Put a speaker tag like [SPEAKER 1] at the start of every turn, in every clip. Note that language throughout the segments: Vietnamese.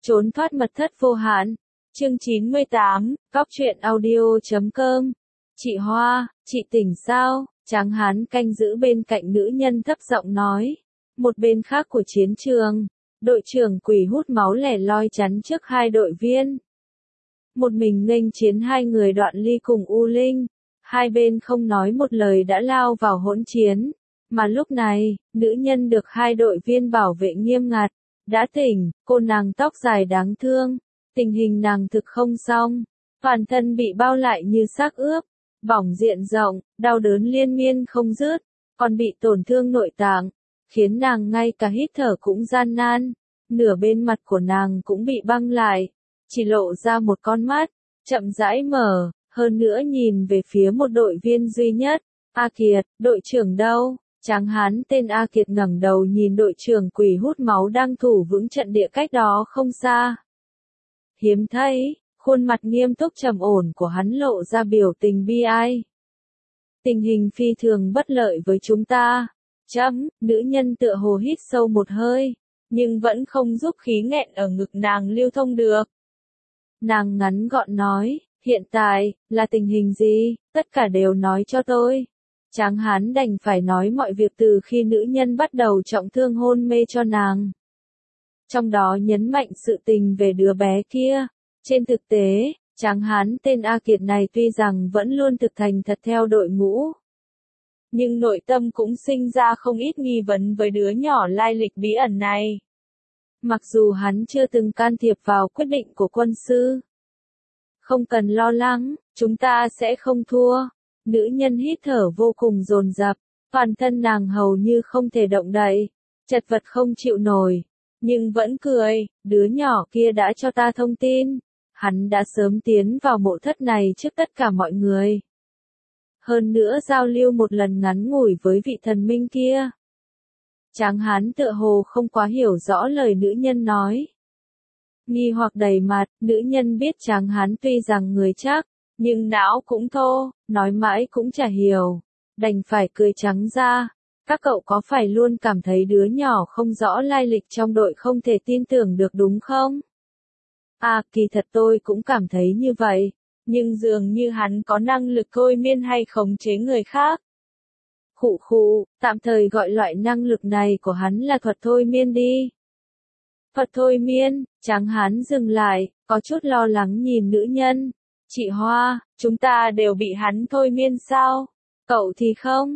[SPEAKER 1] Trốn thoát mật thất vô hạn. Chương 98, Góc truyện audio.com. Chị Hoa, chị tỉnh sao? Tráng hán canh giữ bên cạnh nữ nhân thấp giọng nói. Một bên khác của chiến trường, đội trưởng quỷ hút máu lẻ loi chắn trước hai đội viên. Một mình nghênh chiến hai người Đoạn Ly cùng U Linh. Hai bên không nói một lời đã lao vào hỗn chiến. Mà lúc này, nữ nhân được hai đội viên bảo vệ nghiêm ngặt. Đã tỉnh, cô nàng tóc dài đáng thương. Tình hình nàng thực không xong. Toàn thân bị bao lại như xác ướp. Bỏng diện rộng, đau đớn liên miên không dứt. Còn bị tổn thương nội tạng. Khiến nàng ngay cả hít thở cũng gian nan. Nửa bên mặt của nàng cũng bị băng lại. Chỉ lộ ra một con mắt. Chậm rãi mở. Hơn nữa nhìn về phía một đội viên duy nhất. A Kiệt, đội trưởng đâu? Tráng hán tên A Kiệt ngẩng đầu nhìn đội trưởng quỷ hút máu đang thủ vững trận địa cách đó không xa. Hiếm thấy, khuôn mặt nghiêm túc trầm ổn của hắn lộ ra biểu tình bi ai. Tình hình phi thường bất lợi với chúng ta. Nữ nhân tựa hồ hít sâu một hơi, nhưng vẫn không giúp khí nghẹn ở ngực nàng lưu thông được. Nàng ngắn gọn nói, hiện tại, là tình hình gì, tất cả đều nói cho tôi. Tráng hán đành phải nói mọi việc từ khi nữ nhân bắt đầu trọng thương hôn mê cho nàng. Trong đó nhấn mạnh sự tình về đứa bé kia. Trên thực tế, tráng hán tên A Kiệt này tuy rằng vẫn luôn thực thành thật theo đội ngũ. Nhưng nội tâm cũng sinh ra không ít nghi vấn với đứa nhỏ lai lịch bí ẩn này. Mặc dù hắn chưa từng can thiệp vào quyết định của quân sư. Không cần lo lắng, chúng ta sẽ không thua. Nữ nhân hít thở vô cùng dồn dập, toàn thân nàng hầu như không thể động đậy, chật vật không chịu nổi, nhưng vẫn cười, đứa nhỏ kia đã cho ta thông tin, hắn đã sớm tiến vào mộ thất này trước tất cả mọi người. Hơn nữa giao lưu một lần ngắn ngủi với vị thần minh kia. Tráng hán tựa hồ không quá hiểu rõ lời nữ nhân nói. Nghi hoặc đầy mặt, nữ nhân biết tráng hán tuy rằng người chắc, nhưng não cũng thô, nói mãi cũng chả hiểu, đành phải cười trắng ra. Các cậu có phải luôn cảm thấy đứa nhỏ không rõ lai lịch trong đội không thể tin tưởng được đúng không? À, kỳ thật tôi cũng cảm thấy như vậy, nhưng dường như hắn có năng lực thôi miên hay khống chế người khác. Tạm thời gọi loại năng lực này của hắn là thuật thôi miên đi. Thuật thôi miên, tráng hán dừng lại, có chút lo lắng nhìn nữ nhân. Chị Hoa, chúng ta đều bị hắn thôi miên sao? Cậu thì không,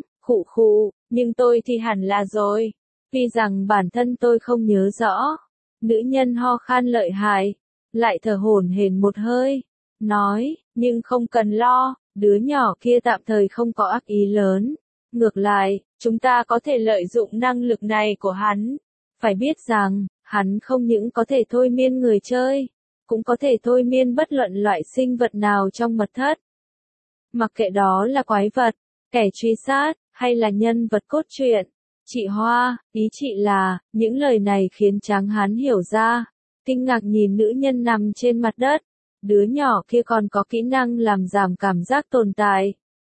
[SPEAKER 1] nhưng tôi thì hẳn là rồi. Tuy rằng bản thân tôi không nhớ rõ. Nữ nhân ho khan lợi hại, lại thở hổn hển một hơi. Nói, nhưng không cần lo, đứa nhỏ kia tạm thời không có ác ý lớn. Ngược lại, chúng ta có thể lợi dụng năng lực này của hắn. Phải biết rằng, hắn không những có thể thôi miên người chơi, cũng có thể thôi miên bất luận loại sinh vật nào trong mật thất. Mặc kệ đó là quái vật, kẻ truy sát, hay là nhân vật cốt truyện. Chị Hoa, ý chị là, những lời này khiến tráng hán hiểu ra. Kinh ngạc nhìn nữ nhân nằm trên mặt đất. Đứa nhỏ kia còn có kỹ năng làm giảm cảm giác tồn tại.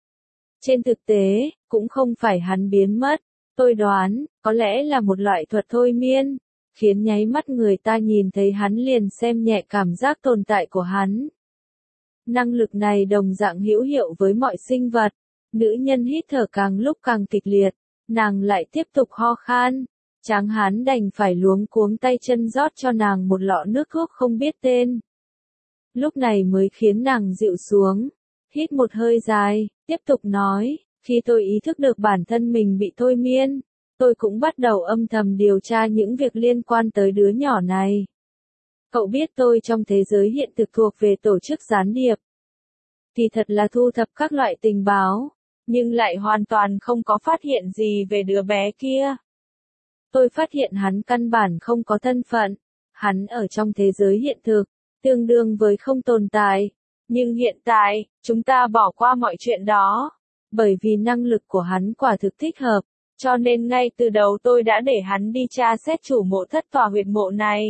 [SPEAKER 1] Trên thực tế, cũng không phải hắn biến mất. Tôi đoán, có lẽ là một loại thuật thôi miên, khiến nháy mắt người ta nhìn thấy hắn liền xem nhẹ cảm giác tồn tại của hắn. Năng lực này đồng dạng hữu hiệu với mọi sinh vật. Nữ nhân hít thở càng lúc càng kịch liệt, nàng lại tiếp tục ho khan. Tráng hán đành phải luống cuống tay chân rót cho nàng một lọ nước thuốc không biết tên. Lúc này mới khiến nàng dịu xuống, hít một hơi dài, tiếp tục nói, khi tôi ý thức được bản thân mình bị thôi miên, tôi cũng bắt đầu âm thầm điều tra những việc liên quan tới đứa nhỏ này. Cậu biết tôi trong thế giới hiện thực thuộc về tổ chức gián điệp. Thì thật là thu thập các loại tình báo, nhưng lại hoàn toàn không có phát hiện gì về đứa bé kia. Tôi phát hiện hắn căn bản không có thân phận, hắn ở trong thế giới hiện thực, tương đương với không tồn tại. Nhưng hiện tại, chúng ta bỏ qua mọi chuyện đó, bởi vì năng lực của hắn quả thực thích hợp, cho nên ngay từ đầu tôi đã để hắn đi tra xét chủ mộ thất tòa huyệt mộ này.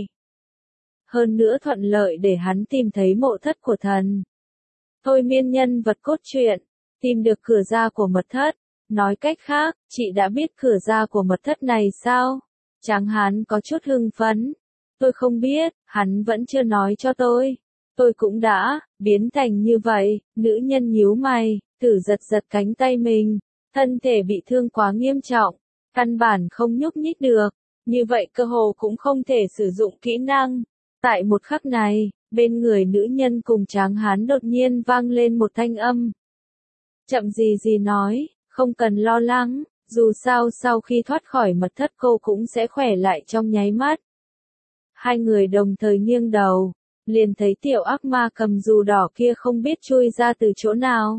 [SPEAKER 1] Hơn nữa thuận lợi để hắn tìm thấy mộ thất của thần. Thôi miên nhân vật cốt truyện, tìm được cửa ra của mật thất. Nói cách khác, chị đã biết cửa ra của mật thất này sao? Tráng hán có chút hưng phấn. Tôi không biết, hắn vẫn chưa nói cho tôi. Tôi cũng đã, biến thành như vậy, nữ nhân nhíu mày, thử giật giật cánh tay mình. Thân thể bị thương quá nghiêm trọng, căn bản không nhúc nhích được. Như vậy cơ hồ cũng không thể sử dụng kỹ năng. Tại một khắc này, bên người nữ nhân cùng tráng hán đột nhiên vang lên một thanh âm. Chậm gì gì nói, không cần lo lắng, dù sao sau khi thoát khỏi mật thất cô cũng sẽ khỏe lại trong nháy mắt. Hai người đồng thời nghiêng đầu, liền thấy tiểu ác ma cầm dù đỏ kia không biết chui ra từ chỗ nào.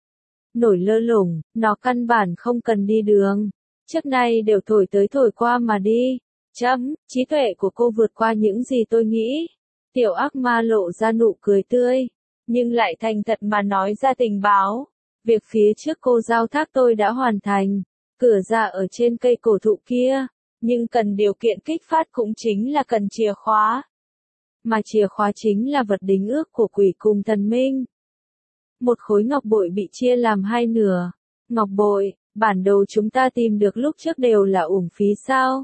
[SPEAKER 1] Nổi lơ lửng, nó căn bản không cần đi đường. Trước nay đều thổi tới thổi qua mà đi. Trí tuệ của cô vượt qua những gì tôi nghĩ. Tiểu ác ma lộ ra nụ cười tươi, nhưng lại thành thật mà nói ra tình báo. Việc phía trước cô giao thác tôi đã hoàn thành. Cửa ra ở trên cây cổ thụ kia, nhưng cần điều kiện kích phát cũng chính là cần chìa khóa. Mà chìa khóa chính là vật đính ước của quỷ cùng thần minh. Một khối ngọc bội bị chia làm hai nửa. Ngọc bội, bản đồ chúng ta tìm được lúc trước đều là uổng phí sao?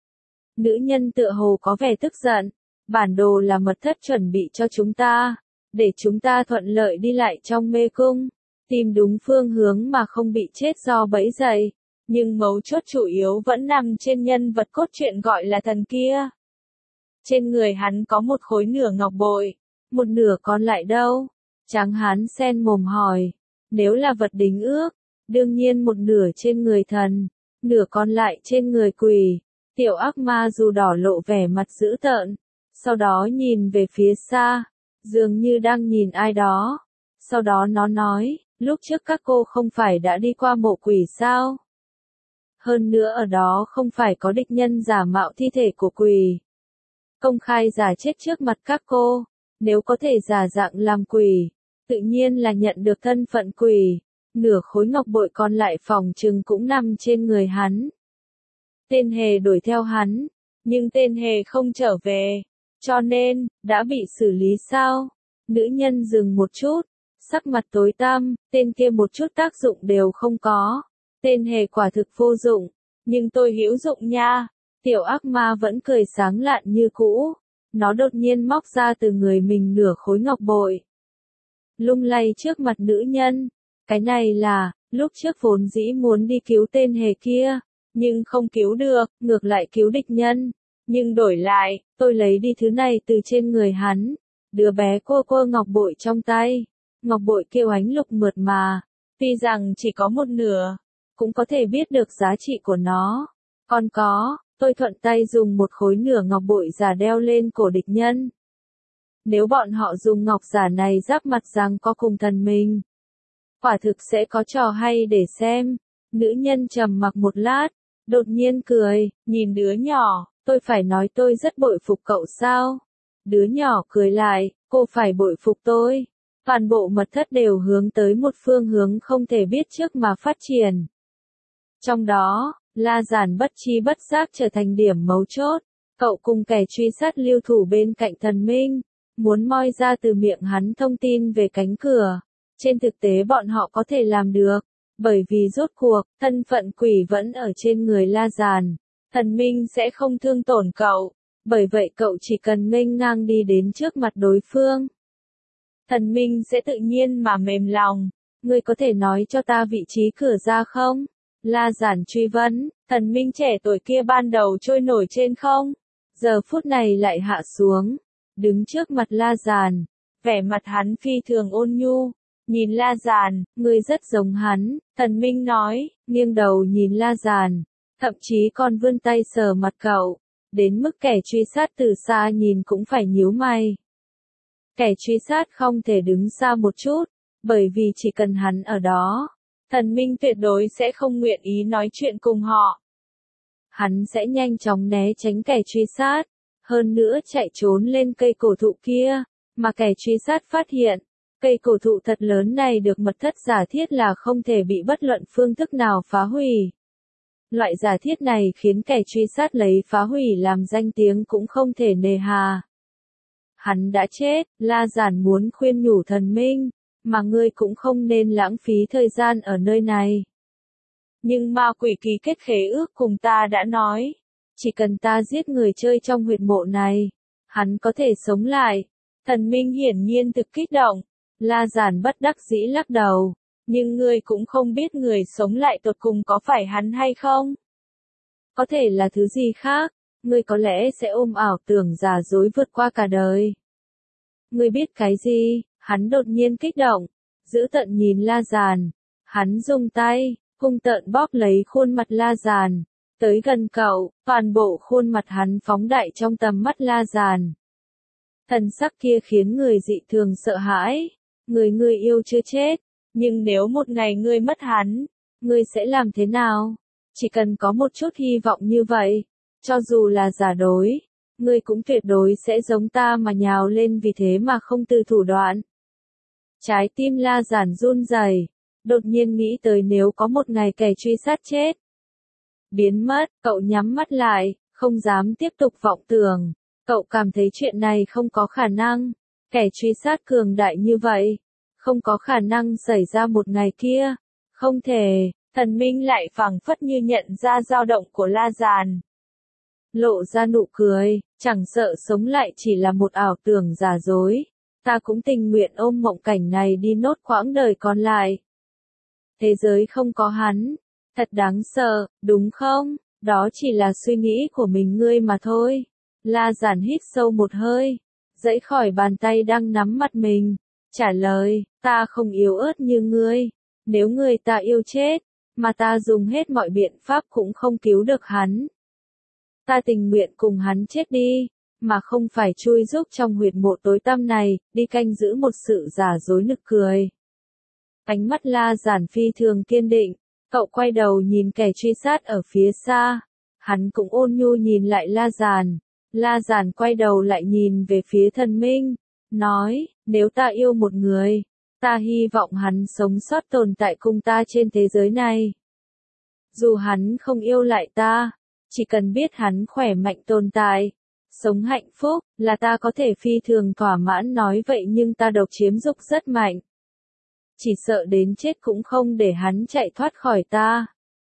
[SPEAKER 1] Nữ nhân tựa hồ có vẻ tức giận. Bản đồ là mật thất chuẩn bị cho chúng ta, để chúng ta thuận lợi đi lại trong mê cung, tìm đúng phương hướng mà không bị chết do bẫy dày. Nhưng mấu chốt chủ yếu vẫn nằm trên nhân vật cốt truyện gọi là thần kia. Trên người hắn có một khối nửa ngọc bội, một nửa còn lại đâu? Tráng hán sen mồm hỏi. Nếu là vật đính ước, đương nhiên một nửa trên người thần, nửa còn lại trên người quỷ. Tiểu ác ma dù đỏ lộ vẻ mặt dữ tợn, sau đó nhìn về phía xa, dường như đang nhìn ai đó. Sau đó nó nói, lúc trước các cô không phải đã đi qua mộ quỷ sao? Hơn nữa ở đó không phải có địch nhân giả mạo thi thể của quỷ. Công khai giả chết trước mặt các cô, nếu có thể giả dạng làm quỷ, tự nhiên là nhận được thân phận quỷ. Nửa khối ngọc bội còn lại phòng trừng cũng nằm trên người hắn. Tên hề đuổi theo hắn, nhưng tên hề không trở về, cho nên, đã bị xử lý sao? Nữ nhân dừng một chút, sắc mặt tối tăm, tên kia một chút tác dụng đều không có. Tên hề quả thực vô dụng, nhưng tôi hữu dụng nha. Tiểu ác ma vẫn cười sáng lạn như cũ. Nó đột nhiên móc ra từ người mình nửa khối ngọc bội, lung lay trước mặt nữ nhân. Cái này là, lúc trước vốn dĩ muốn đi cứu tên hề kia, nhưng không cứu được, ngược lại cứu địch nhân. Nhưng đổi lại, tôi lấy đi thứ này từ trên người hắn. Đứa bé quơ quơ ngọc bội trong tay. Ngọc bội kêu ánh lục mượt mà. Tuy rằng chỉ có một nửa, cũng có thể biết được giá trị của nó. Còn có, tôi thuận tay dùng một khối nửa ngọc bội giả đeo lên cổ địch nhân. Nếu bọn họ dùng ngọc giả này giáp mặt rằng có cùng thần mình, quả thực sẽ có trò hay để xem. Nữ nhân trầm mặc một lát, đột nhiên cười, nhìn đứa nhỏ, tôi phải nói tôi rất bội phục cậu sao? Đứa nhỏ cười lại, cô phải bội phục tôi. Toàn bộ mật thất đều hướng tới một phương hướng không thể biết trước mà phát triển. Trong đó, La Giản bất chi bất giác trở thành điểm mấu chốt. Cậu cùng kẻ truy sát lưu thủ bên cạnh thần minh, muốn moi ra từ miệng hắn thông tin về cánh cửa. Trên thực tế bọn họ có thể làm được, bởi vì rốt cuộc, thân phận quỷ vẫn ở trên người La Giản. Thần minh sẽ không thương tổn cậu, bởi vậy cậu chỉ cần nghênh ngang đi đến trước mặt đối phương. Thần minh sẽ tự nhiên mà mềm lòng. Ngươi có thể nói cho ta vị trí cửa ra không? La Giản truy vấn, thần minh trẻ tuổi kia ban đầu trôi nổi trên không? Giờ phút này lại hạ xuống, đứng trước mặt La Giản. Vẻ mặt hắn phi thường ôn nhu. Nhìn La Giản, ngươi rất giống hắn, thần minh nói, nghiêng đầu nhìn La Giản. Thậm chí còn vươn tay sờ mặt cậu, đến mức kẻ truy sát từ xa nhìn cũng phải nhíu mày. Kẻ truy sát không thể đứng xa một chút, bởi vì chỉ cần hắn ở đó, thần minh tuyệt đối sẽ không nguyện ý nói chuyện cùng họ. Hắn sẽ nhanh chóng né tránh kẻ truy sát, hơn nữa chạy trốn lên cây cổ thụ kia, mà kẻ truy sát phát hiện, cây cổ thụ thật lớn này được mật thất giả thiết là không thể bị bất luận phương thức nào phá hủy. Loại giả thiết này khiến kẻ truy sát lấy phá hủy làm danh tiếng cũng không thể nề hà. Hắn đã chết, La Giản muốn khuyên nhủ thần minh, mà ngươi cũng không nên lãng phí thời gian ở nơi này. Nhưng ma quỷ ký kết khế ước cùng ta đã nói, chỉ cần ta giết người chơi trong huyệt mộ này, Hắn có thể sống lại. Thần Minh hiển nhiên thực kích động. La Giản bất đắc dĩ lắc đầu. Nhưng ngươi cũng không biết người sống lại tột cùng có phải hắn hay không? Có thể là thứ gì khác. Ngươi có lẽ sẽ ôm ảo tưởng giả dối vượt qua cả đời. Ngươi biết cái gì? Hắn đột nhiên kích động. Giữ tận nhìn La Giản. Hắn dùng tay, hung tợn bóp lấy khuôn mặt La Giản. Tới gần cậu, toàn bộ khuôn mặt hắn phóng đại trong tầm mắt La Giản. Thần sắc kia khiến người dị thường sợ hãi. Người yêu chưa chết. Nhưng nếu một ngày ngươi mất hắn, ngươi sẽ làm thế nào? Chỉ cần có một chút hy vọng như vậy, cho dù là giả dối, ngươi cũng tuyệt đối sẽ giống ta mà nhào lên vì thế mà không từ thủ đoạn. Trái tim La Giản run rẩy, đột nhiên nghĩ tới nếu có một ngày kẻ truy sát chết. Biến mất, cậu nhắm mắt lại, không dám tiếp tục vọng tưởng. Cậu cảm thấy chuyện này không có khả năng. Kẻ truy sát cường đại như vậy, không có khả năng xảy ra một ngày kia. Không thể, Thần Minh lại phảng phất như nhận ra dao động của La Giản. Lộ ra nụ cười, chẳng sợ sống lại chỉ là một ảo tưởng giả dối. Ta cũng tình nguyện ôm mộng cảnh này đi nốt quãng đời còn lại. Thế giới không có hắn. Thật đáng sợ, đúng không? Đó chỉ là suy nghĩ của mình ngươi mà thôi. La Giản hít sâu một hơi, giãy khỏi bàn tay đang nắm mặt mình. Trả lời, ta không yếu ớt như ngươi. Nếu người ta yêu chết, mà ta dùng hết mọi biện pháp cũng không cứu được hắn. Ta tình nguyện cùng hắn chết đi, mà không phải chui rúc trong huyệt mộ tối tăm này, đi canh giữ một sự giả dối nực cười. Ánh mắt La Giản phi thường kiên định, cậu quay đầu nhìn kẻ truy sát ở phía xa. Hắn cũng ôn nhu nhìn lại La Giản. La Giản quay đầu lại nhìn về phía Thần Minh, nói, nếu ta yêu một người, ta hy vọng hắn sống sót tồn tại cùng ta trên thế giới này. Dù hắn không yêu lại ta, chỉ cần biết hắn khỏe mạnh tồn tại, sống hạnh phúc, là ta có thể phi thường thỏa mãn nói vậy nhưng ta độc chiếm dục rất mạnh. Chỉ sợ đến chết cũng không để hắn chạy thoát khỏi ta.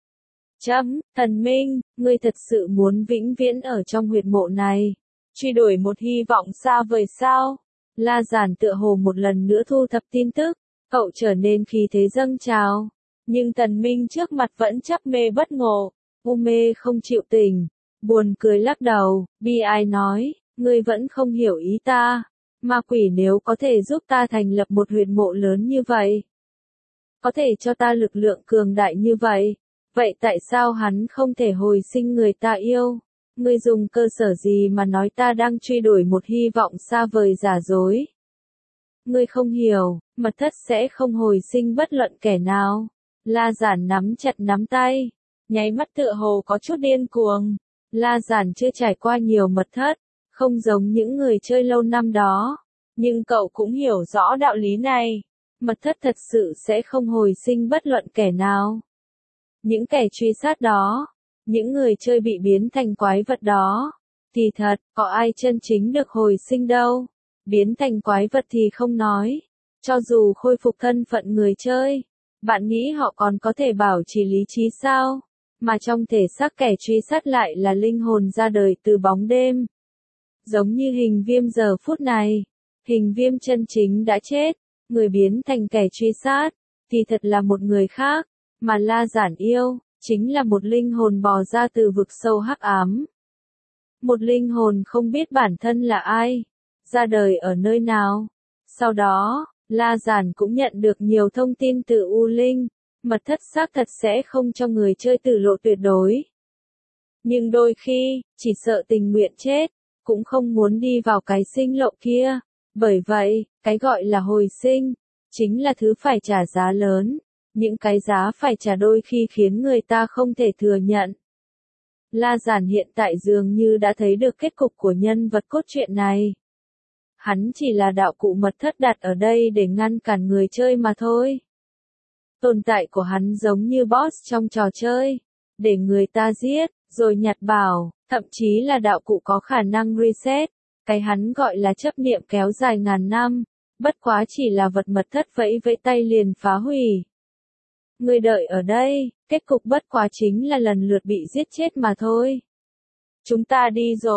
[SPEAKER 1] Thần Minh, ngươi thật sự muốn vĩnh viễn ở trong huyệt mộ này, truy đuổi một hy vọng xa vời sao? La Giản tựa hồ một lần nữa thu thập tin tức, cậu trở nên khí thế dâng trào. Nhưng Thần Minh trước mặt vẫn chấp mê bất ngộ, u mê không chịu tỉnh, buồn cười lắc đầu, bi ai nói, ngươi vẫn không hiểu ý ta. Ma quỷ nếu có thể giúp ta thành lập một huyệt mộ lớn như vậy, có thể cho ta lực lượng cường đại như vậy, vậy tại sao hắn không thể hồi sinh người ta yêu? Ngươi dùng cơ sở gì mà nói ta đang truy đuổi một hy vọng xa vời giả dối? Ngươi không hiểu, mật thất sẽ không hồi sinh bất luận kẻ nào. La Giản nắm chặt nắm tay, nháy mắt tựa hồ có chút điên cuồng. La Giản chưa trải qua nhiều mật thất, không giống những người chơi lâu năm đó, nhưng cậu cũng hiểu rõ đạo lý này. Mật thất thật sự sẽ không hồi sinh bất luận kẻ nào. Những kẻ truy sát đó, những người chơi bị biến thành quái vật đó, thì thật, có ai chân chính được hồi sinh đâu. Biến thành quái vật thì không nói, cho dù khôi phục thân phận người chơi, bạn nghĩ họ còn có thể bảo trì lý trí sao? Mà trong thể xác kẻ truy sát lại là linh hồn ra đời từ bóng đêm. Giống như Hình Viêm giờ phút này, Hình Viêm chân chính đã chết, người biến thành kẻ truy sát, thì thật là một người khác, mà La Giản yêu, chính là một linh hồn bò ra từ vực sâu hắc ám. Một linh hồn không biết bản thân là ai, ra đời ở nơi nào. Sau đó, La Giản cũng nhận được nhiều thông tin từ U Linh, mật thất xác thật sẽ không cho người chơi tử lộ tuyệt đối. Nhưng đôi khi, chỉ sợ tình nguyện chết, cũng không muốn đi vào cái sinh lộ kia. Bởi vậy, cái gọi là hồi sinh, chính là thứ phải trả giá lớn. Những cái giá phải trả đôi khi khiến người ta không thể thừa nhận. La Giản hiện tại dường như đã thấy được kết cục của nhân vật cốt truyện này. Hắn chỉ là đạo cụ mật thất đặt ở đây để ngăn cản người chơi mà thôi. Tồn tại của hắn giống như boss trong trò chơi, để người ta giết, rồi nhặt bảo, thậm chí là đạo cụ có khả năng reset. Cái hắn gọi là chấp niệm kéo dài ngàn năm, bất quá chỉ là vật mật thất vẫy vẫy tay liền phá hủy. Người đợi ở đây, kết cục bất quá chính là lần lượt bị giết chết mà thôi. Chúng ta đi rồi,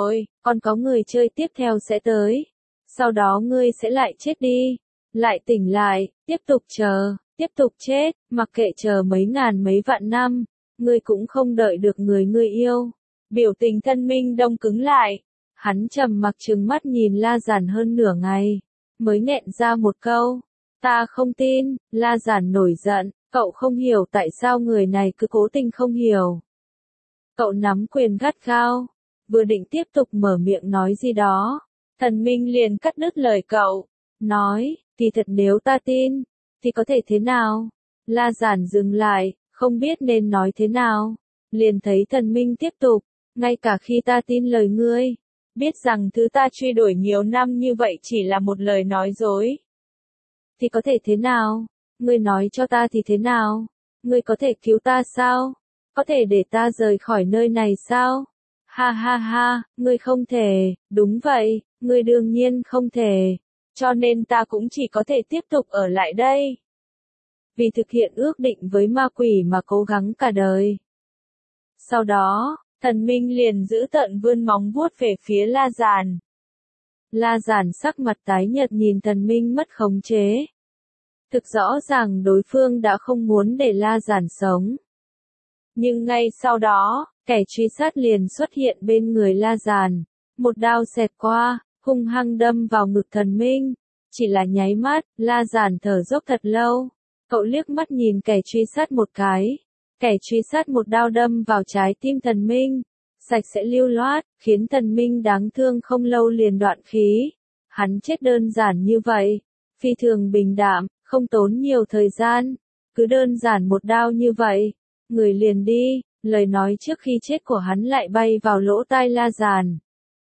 [SPEAKER 1] còn có người chơi tiếp theo sẽ tới. Sau đó ngươi sẽ lại chết đi, lại tỉnh lại, tiếp tục chờ, tiếp tục chết, mặc kệ chờ mấy ngàn mấy vạn năm, ngươi cũng không đợi được người ngươi yêu. Biểu tình Thân Minh Đông cứng lại, hắn trầm mặc trừng mắt nhìn La Giản hơn nửa ngày, mới nghẹn ra một câu, ta không tin. La Giản nổi giận, cậu không hiểu tại sao người này cứ cố tình không hiểu. Cậu nắm quyền gắt gao, vừa định tiếp tục mở miệng nói gì đó, Thần Minh liền cắt đứt lời cậu, nói, thì thật nếu ta tin, thì có thể thế nào? La Giản dừng lại, không biết nên nói thế nào, liền thấy Thần Minh tiếp tục, ngay cả khi ta tin lời ngươi, biết rằng thứ ta truy đuổi nhiều năm như vậy chỉ là một lời nói dối. Thì có thể thế nào? Ngươi nói cho ta thì thế nào? Ngươi có thể cứu ta sao? Có thể để ta rời khỏi nơi này sao? Ha ha ha, ngươi không thể, đúng vậy, ngươi đương nhiên không thể, cho nên ta cũng chỉ có thể tiếp tục ở lại đây. Vì thực hiện ước định với ma quỷ mà cố gắng cả đời. Sau đó, Thần Minh liền giữ tợn vươn móng vuốt về phía La Giản. La Giản sắc mặt tái nhợt nhìn Thần Minh mất khống chế. Thực rõ ràng đối phương đã không muốn để La Giản sống. Nhưng ngay sau đó, kẻ truy sát liền xuất hiện bên người La Giản. Một đao xẹt qua, hung hăng đâm vào ngực Thần Minh. Chỉ là nháy mắt, La Giản thở dốc thật lâu. Cậu liếc mắt nhìn kẻ truy sát một cái. Kẻ truy sát một đao đâm vào trái tim Thần Minh. Sạch sẽ lưu loát, khiến Thần Minh đáng thương không lâu liền đoạn khí. Hắn chết đơn giản như vậy. Phi thường bình đạm, không tốn nhiều thời gian. Cứ đơn giản một đao như vậy. Người liền đi, lời nói trước khi chết của hắn lại bay vào lỗ tai La Giản.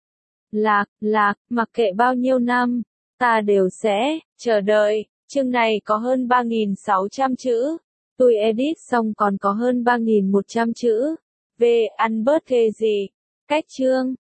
[SPEAKER 1] Lạc, mặc kệ bao nhiêu năm, ta đều sẽ chờ đợi. Chương này có hơn 3.600 chữ. Tôi edit xong còn có hơn 3.100 chữ. Về ăn bớt ghê gì. Cách chương.